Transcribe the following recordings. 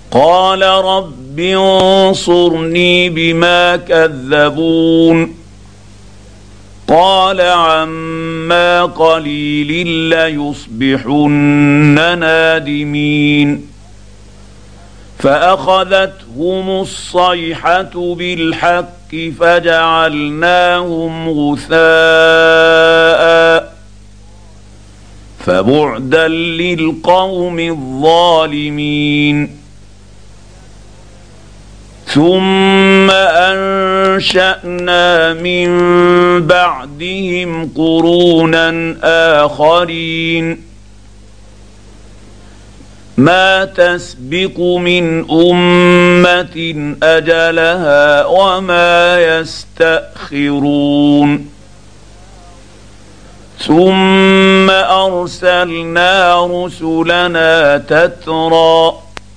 قال رب انصرني بما كذبون قال عما قليل ليصبحن نادمين فأخذتهم الصيحة بالحق فجعلناهم غثاء فبعدا للقوم الظالمين ثم أنشأنا من بعدهم قرونا آخرين ما تسبق من أمة أجلها وما يستأخرون ثم أرسلنا رسلنا تترى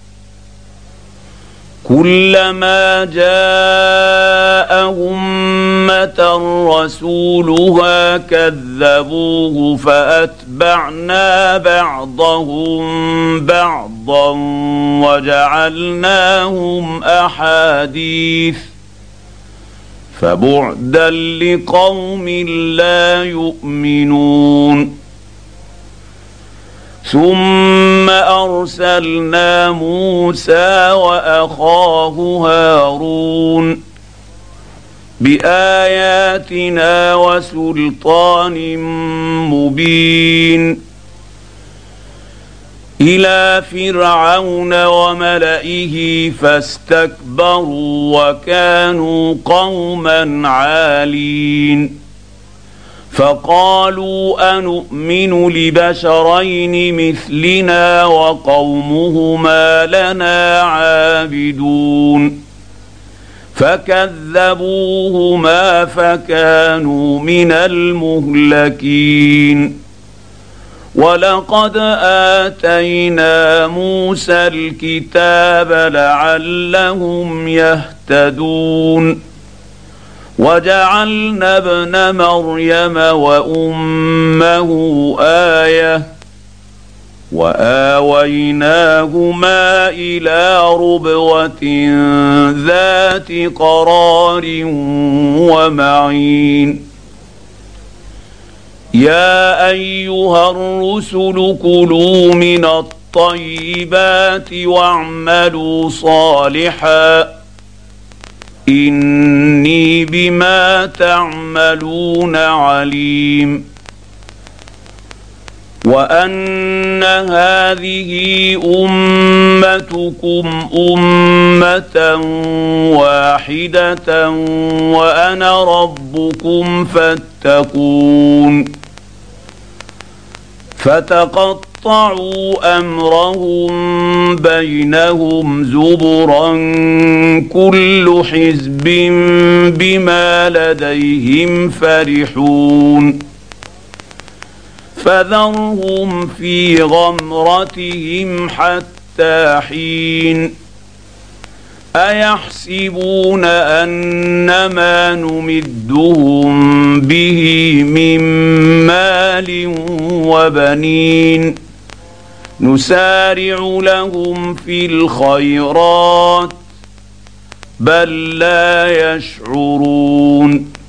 كلما جاء أمة رسولها كذبوه فأتبعنا بعضهم بعضا وجعلناهم أحاديث فبعدا لقوم لا يؤمنون ثم أرسلنا موسى وأخاه هارون بآياتنا وسلطان مبين إلى فرعون وملئه فاستكبروا وكانوا قوما عالين فقالوا أنؤمن لبشرين مثلنا وقومهما لنا عابدون فكذبوهما فكانوا من المهلكين ولقد آتينا موسى الكتاب لعلهم يهتدون وجعلنا ابن مريم وأمه آية وآويناهما إلى ربوة ذات قرار ومعين يا أيها الرسل كلوا من الطيبات واعملوا صالحا إني بما تعملون عليم وأن هذه أمتكم أمة واحدة وأنا ربكم فاتقون فتقطعوا أمرهم بينهم زبرا كل حزب بما لديهم فرحون فذرهم في غمرتهم حتى حين أيحسبون أنما نمدهم به من مال وبنين نسارع لهم في الخيرات بل لا يشعرون